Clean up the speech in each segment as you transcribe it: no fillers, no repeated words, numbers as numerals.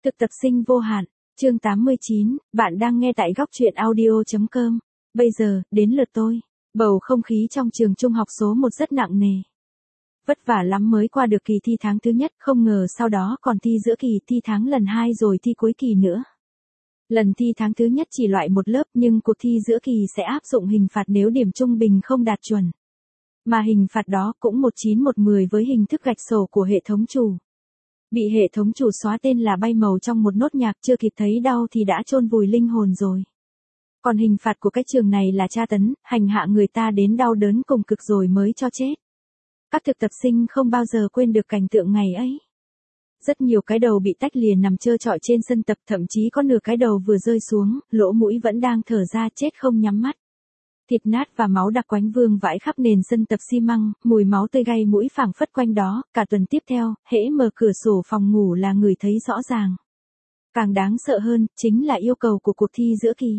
Thực tập sinh vô hạn, chương 89, bạn đang nghe tại góc truyện audio.com. Bây giờ, đến lượt tôi. Bầu không khí trong trường trung học số 1 rất nặng nề. Vất vả lắm mới qua được kỳ thi tháng thứ nhất, không ngờ sau đó còn thi giữa kỳ, thi tháng lần 2 rồi thi cuối kỳ nữa. Lần thi tháng thứ nhất chỉ loại một lớp nhưng cuộc thi giữa kỳ sẽ áp dụng hình phạt nếu điểm trung bình không đạt chuẩn. Mà hình phạt đó cũng 19-1-10 với hình thức gạch sổ của hệ thống chủ. Bị hệ thống chủ xóa tên là bay màu trong một nốt nhạc, chưa kịp thấy đau thì đã chôn vùi linh hồn rồi. Còn hình phạt của cái trường này là tra tấn, hành hạ người ta đến đau đớn cùng cực rồi mới cho chết. Các thực tập sinh không bao giờ quên được cảnh tượng ngày ấy. Rất nhiều cái đầu bị tách lìa nằm trơ trọi trên sân tập, thậm chí có nửa cái đầu vừa rơi xuống, lỗ mũi vẫn đang thở ra chết không nhắm mắt. Thịt nát và máu đặc quánh vương vãi khắp nền sân tập xi măng, mùi máu tươi gây mũi phảng phất quanh đó. Cả tuần tiếp theo, hễ mở cửa sổ phòng ngủ là người thấy rõ ràng. Càng đáng sợ hơn, chính là yêu cầu của cuộc thi giữa kỳ.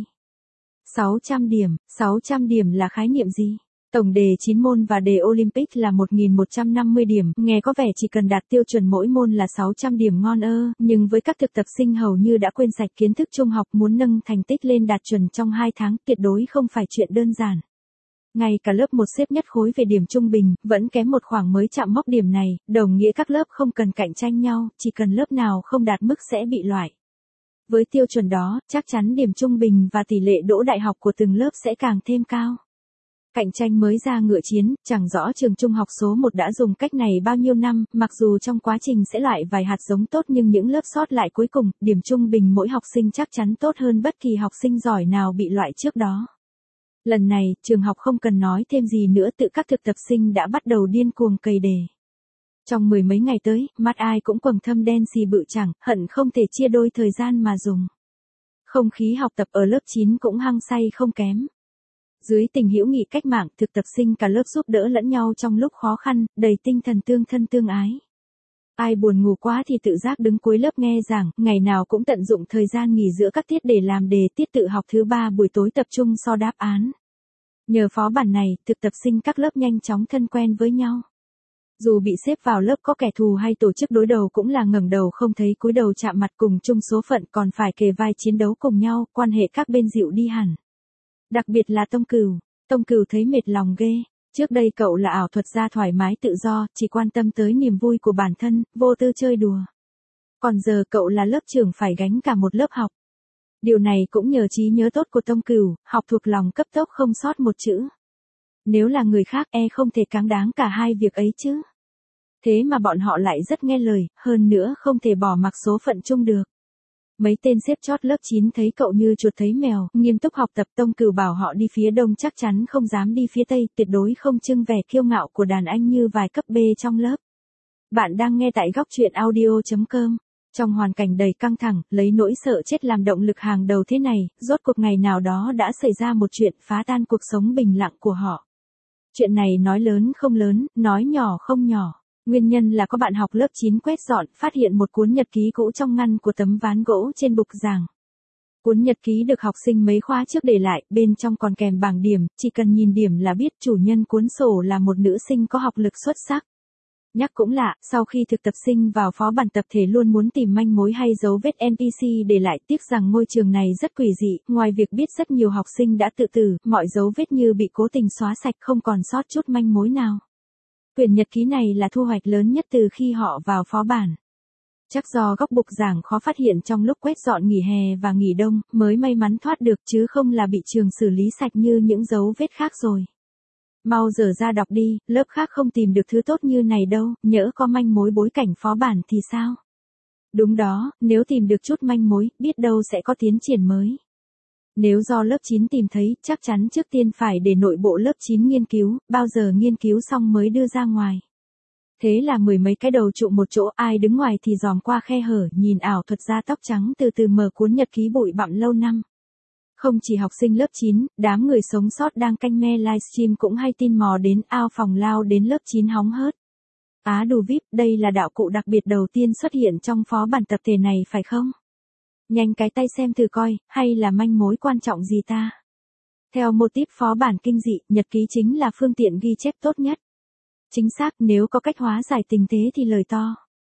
600 điểm là khái niệm gì? Tổng đề 9 môn và đề Olympic là 1.150 điểm, nghe có vẻ chỉ cần đạt tiêu chuẩn mỗi môn là 600 điểm ngon ơ, nhưng với các thực tập sinh hầu như đã quên sạch kiến thức trung học, muốn nâng thành tích lên đạt chuẩn trong 2 tháng tuyệt đối không phải chuyện đơn giản. Ngay cả lớp 1 xếp nhất khối về điểm trung bình, vẫn kém một khoảng mới chạm mốc điểm này, đồng nghĩa các lớp không cần cạnh tranh nhau, chỉ cần lớp nào không đạt mức sẽ bị loại. Với tiêu chuẩn đó, chắc chắn điểm trung bình và tỷ lệ đỗ đại học của từng lớp sẽ càng thêm cao. Cạnh tranh mới ra ngựa chiến, chẳng rõ trường trung học số 1 đã dùng cách này bao nhiêu năm, mặc dù trong quá trình sẽ loại vài hạt giống tốt nhưng những lớp sót lại cuối cùng, điểm trung bình mỗi học sinh chắc chắn tốt hơn bất kỳ học sinh giỏi nào bị loại trước đó. Lần này, trường học không cần nói thêm gì nữa, tự các thực tập sinh đã bắt đầu điên cuồng cày đề. Trong 10 mấy ngày tới, mắt ai cũng quầng thâm đen xì bự chẳng, hận không thể chia đôi thời gian mà dùng. Không khí học tập ở lớp 9 cũng hăng say không kém. Dưới tình hữu nghị cách mạng, thực tập sinh cả lớp giúp đỡ lẫn nhau trong lúc khó khăn, đầy tinh thần tương thân tương ái. Ai buồn ngủ quá thì tự giác đứng cuối lớp nghe giảng, ngày nào cũng tận dụng thời gian nghỉ giữa các tiết để làm đề. Tiết tự học thứ 3 buổi tối tập trung so đáp án. Nhờ phó bản này, thực tập sinh các lớp nhanh chóng thân quen với nhau. Dù bị xếp vào lớp có kẻ thù hay tổ chức đối đầu cũng là ngẩng đầu không thấy cúi đầu chạm mặt, cùng chung số phận, còn phải kề vai chiến đấu cùng nhau, quan hệ các bên dịu đi hẳn. Đặc biệt là Tông Cửu thấy mệt lòng ghê. Trước đây cậu là ảo thuật gia thoải mái tự do, chỉ quan tâm tới niềm vui của bản thân, vô tư chơi đùa. Còn giờ cậu là lớp trưởng phải gánh cả một lớp học. Điều này cũng nhờ trí nhớ tốt của Tông Cửu, học thuộc lòng cấp tốc không sót một chữ. Nếu là người khác không thể cáng đáng cả hai việc ấy chứ. Thế mà bọn họ lại rất nghe lời, hơn nữa không thể bỏ mặc số phận chung được. Mấy tên xếp chót lớp 9 thấy cậu như chuột thấy mèo, nghiêm túc học tập. Tông Cửu bảo họ đi phía đông chắc chắn không dám đi phía tây, tuyệt đối không trưng vẻ kiêu ngạo của đàn anh như vài cấp B trong lớp. Bạn đang nghe tại góc truyện audio.com. Trong hoàn cảnh đầy căng thẳng, lấy nỗi sợ chết làm động lực hàng đầu thế này, rốt cuộc ngày nào đó đã xảy ra một chuyện phá tan cuộc sống bình lặng của họ. Chuyện này nói lớn không lớn, nói nhỏ không nhỏ. Nguyên nhân là có bạn học lớp 9 quét dọn, phát hiện một cuốn nhật ký cũ trong ngăn của tấm ván gỗ trên bục giảng. Cuốn nhật ký được học sinh mấy khóa trước để lại, bên trong còn kèm bảng điểm, chỉ cần nhìn điểm là biết chủ nhân cuốn sổ là một nữ sinh có học lực xuất sắc. Nhắc cũng lạ, sau khi thực tập sinh vào phó bản tập thể luôn muốn tìm manh mối hay dấu vết NPC để lại, tiếc rằng ngôi trường này rất quỷ dị, ngoài việc biết rất nhiều học sinh đã tự tử, mọi dấu vết như bị cố tình xóa sạch, không còn sót chút manh mối nào. Quyển nhật ký này là thu hoạch lớn nhất từ khi họ vào phó bản. Chắc do góc bục giảng khó phát hiện trong lúc quét dọn nghỉ hè và nghỉ đông, mới may mắn thoát được, chứ không là bị trường xử lý sạch như những dấu vết khác rồi. Mau dở ra đọc đi, lớp khác không tìm được thứ tốt như này đâu, nhỡ có manh mối bối cảnh phó bản thì sao? Đúng đó, nếu tìm được chút manh mối, biết đâu sẽ có tiến triển mới. Nếu do lớp 9 tìm thấy, chắc chắn trước tiên phải để nội bộ lớp 9 nghiên cứu, bao giờ nghiên cứu xong mới đưa ra ngoài. Thế là 10 mấy cái đầu trụ một chỗ, ai đứng ngoài thì dòm qua khe hở, nhìn ảo thuật gia tóc trắng từ từ mở cuốn nhật ký bụi bặm lâu năm. Không chỉ học sinh lớp 9, đám người sống sót đang canh me livestream cũng hay tin mò đến ao phòng lao đến lớp 9 hóng hớt. Á đù VIP, đây là đạo cụ đặc biệt đầu tiên xuất hiện trong phó bản tập thể này phải không? Nhanh cái tay xem thử coi, hay là manh mối quan trọng gì ta? Theo mô típ phó bản kinh dị, nhật ký chính là phương tiện ghi chép tốt nhất. Chính xác, nếu có cách hóa giải tình thế thì lời to.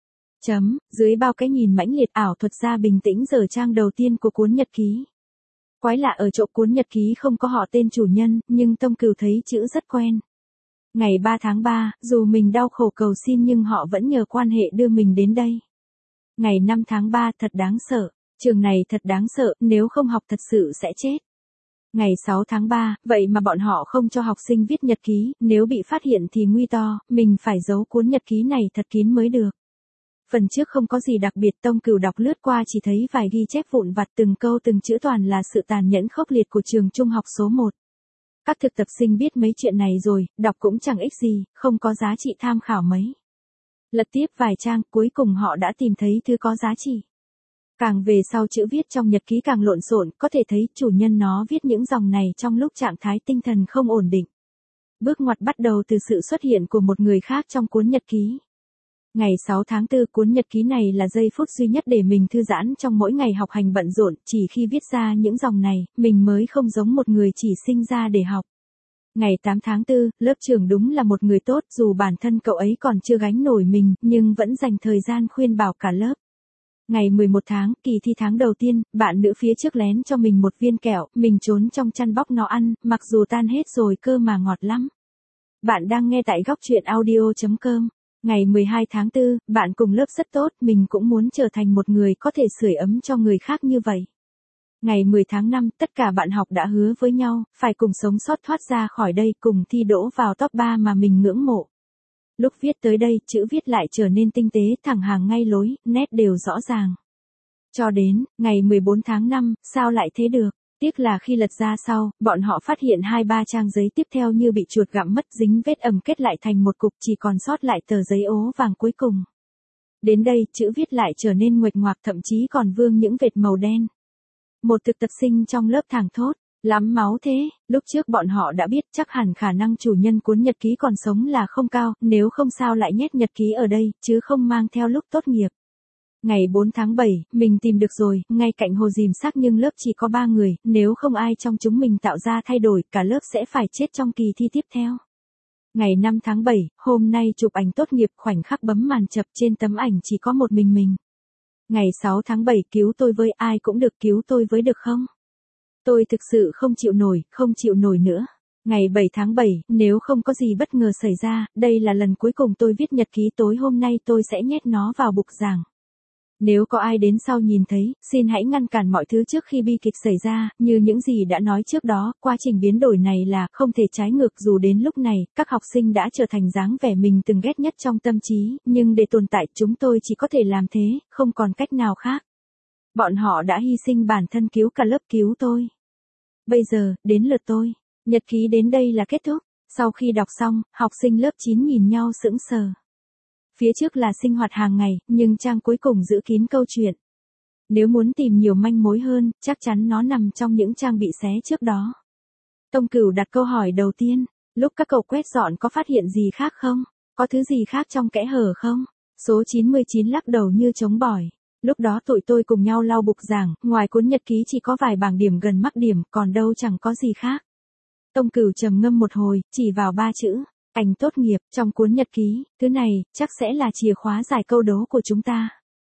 Dưới bao cái nhìn mãnh liệt ảo thuật gia bình tĩnh dở trang đầu tiên của cuốn nhật ký. Quái lạ ở chỗ cuốn nhật ký không có họ tên chủ nhân, nhưng Tông Cửu thấy chữ rất quen. Ngày 3 tháng 3, dù mình đau khổ cầu xin nhưng họ vẫn nhờ quan hệ đưa mình đến đây. Ngày 5 tháng 3 thật đáng sợ, trường này thật đáng sợ, nếu không học thật sự sẽ chết. Ngày 6 tháng 3, vậy mà bọn họ không cho học sinh viết nhật ký, nếu bị phát hiện thì nguy to, mình phải giấu cuốn nhật ký này thật kín mới được. Phần trước không có gì đặc biệt, Tông Cửu đọc lướt qua chỉ thấy vài ghi chép vụn vặt từng câu từng chữ toàn là sự tàn nhẫn khốc liệt của trường trung học số 1. Các thực tập sinh biết mấy chuyện này rồi, đọc cũng chẳng ích gì, không có giá trị tham khảo mấy. Lật tiếp vài trang, cuối cùng họ đã tìm thấy thứ có giá trị. Càng về sau chữ viết trong nhật ký càng lộn xộn, có thể thấy chủ nhân nó viết những dòng này trong lúc trạng thái tinh thần không ổn định. Bước ngoặt bắt đầu từ sự xuất hiện của một người khác trong cuốn nhật ký. Ngày 6 tháng 4, cuốn nhật ký này là giây phút duy nhất để mình thư giãn trong mỗi ngày học hành bận rộn, chỉ khi viết ra những dòng này, mình mới không giống một người chỉ sinh ra để học. Ngày 8 tháng 4, lớp trưởng đúng là một người tốt, dù bản thân cậu ấy còn chưa gánh nổi mình, nhưng vẫn dành thời gian khuyên bảo cả lớp. Ngày 11 tháng, kỳ thi tháng đầu tiên, bạn nữ phía trước lén cho mình một viên kẹo, mình trốn trong chăn bóc nó ăn, mặc dù tan hết rồi cơ mà ngọt lắm. Bạn đang nghe tại góc truyện audio.com. Ngày 12 tháng 4, bạn cùng lớp rất tốt, mình cũng muốn trở thành một người có thể sưởi ấm cho người khác như vậy. Ngày 10 tháng 5, tất cả bạn học đã hứa với nhau, phải cùng sống sót thoát ra khỏi đây, cùng thi đỗ vào top 3 mà mình ngưỡng mộ. Lúc viết tới đây, chữ viết lại trở nên tinh tế, thẳng hàng ngay lối, nét đều rõ ràng. Cho đến, ngày 14 tháng 5, sao lại thế được? Tiếc là khi lật ra sau, bọn họ phát hiện 2-3 trang giấy tiếp theo như bị chuột gặm mất, dính vết ẩm kết lại thành một cục, chỉ còn sót lại tờ giấy ố vàng cuối cùng. Đến đây, chữ viết lại trở nên nguệch ngoạc, thậm chí còn vương những vệt màu đen. Một thực tập sinh trong lớp thảng thốt, lắm máu thế, lúc trước bọn họ đã biết chắc hẳn khả năng chủ nhân cuốn nhật ký còn sống là không cao, nếu không sao lại nhét nhật ký ở đây, chứ không mang theo lúc tốt nghiệp. Ngày 4 tháng 7, mình tìm được rồi, ngay cạnh hồ dìm xác nhưng lớp chỉ có 3 người, nếu không ai trong chúng mình tạo ra thay đổi, cả lớp sẽ phải chết trong kỳ thi tiếp theo. Ngày 5 tháng 7, hôm nay chụp ảnh tốt nghiệp, khoảnh khắc bấm màn chập, trên tấm ảnh chỉ có một mình. Ngày 6 tháng 7, cứu tôi với, ai cũng được, cứu tôi với được không? Tôi thực sự không chịu nổi nữa. Ngày 7 tháng 7, nếu không có gì bất ngờ xảy ra, đây là lần cuối cùng tôi viết nhật ký, tối hôm nay tôi sẽ nhét nó vào bục giảng. Nếu có ai đến sau nhìn thấy, xin hãy ngăn cản mọi thứ trước khi bi kịch xảy ra, như những gì đã nói trước đó, quá trình biến đổi này là không thể trái ngược, dù đến lúc này, các học sinh đã trở thành dáng vẻ mình từng ghét nhất trong tâm trí, nhưng để tồn tại chúng tôi chỉ có thể làm thế, không còn cách nào khác. Bọn họ đã hy sinh bản thân cứu cả lớp, cứu tôi. Bây giờ, đến lượt tôi. Nhật ký đến đây là kết thúc. Sau khi đọc xong, học sinh lớp 9 nhìn nhau sững sờ. Phía trước là sinh hoạt hàng ngày, nhưng trang cuối cùng giữ kín câu chuyện. Nếu muốn tìm nhiều manh mối hơn, chắc chắn nó nằm trong những trang bị xé trước đó. Tông Cửu đặt câu hỏi đầu tiên, lúc các cậu quét dọn có phát hiện gì khác không? Có thứ gì khác trong kẽ hở không? Số 99 lắc đầu như chống bỏi. Lúc đó tụi tôi cùng nhau lau bục giảng, ngoài cuốn nhật ký chỉ có vài bảng điểm gần mắc điểm, còn đâu chẳng có gì khác. Tông Cửu trầm ngâm một hồi, chỉ vào 3 chữ, ảnh tốt nghiệp, trong cuốn nhật ký, thứ này, chắc sẽ là chìa khóa giải câu đố của chúng ta.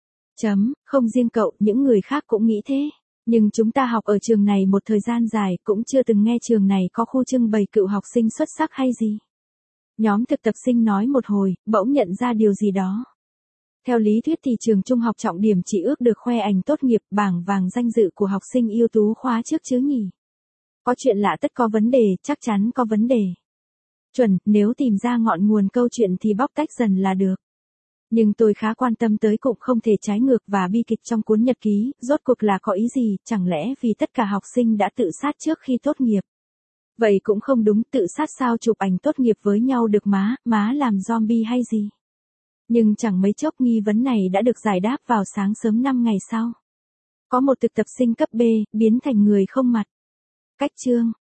Không riêng cậu, những người khác cũng nghĩ thế. Nhưng chúng ta học ở trường này một thời gian dài, cũng chưa từng nghe trường này có khu trưng bày cựu học sinh xuất sắc hay gì. Nhóm thực tập sinh nói một hồi, bỗng nhận ra điều gì đó. Theo lý thuyết thì trường trung học trọng điểm chỉ ước được khoe ảnh tốt nghiệp, bảng vàng danh dự của học sinh ưu tú khóa trước chứ nhỉ. Có chuyện lạ tất có vấn đề, chắc chắn có vấn đề. Chuẩn, nếu tìm ra ngọn nguồn câu chuyện thì bóc tách dần là được. Nhưng tôi khá quan tâm tới cụm không thể trái ngược và bi kịch trong cuốn nhật ký, rốt cuộc là có ý gì, chẳng lẽ vì tất cả học sinh đã tự sát trước khi tốt nghiệp. Vậy cũng không đúng, tự sát sao chụp ảnh tốt nghiệp với nhau được má làm zombie hay gì. Nhưng chẳng mấy chốc nghi vấn này đã được giải đáp vào sáng sớm 5 ngày sau. Có một thực tập sinh cấp B, biến thành người không mặt. Cách chương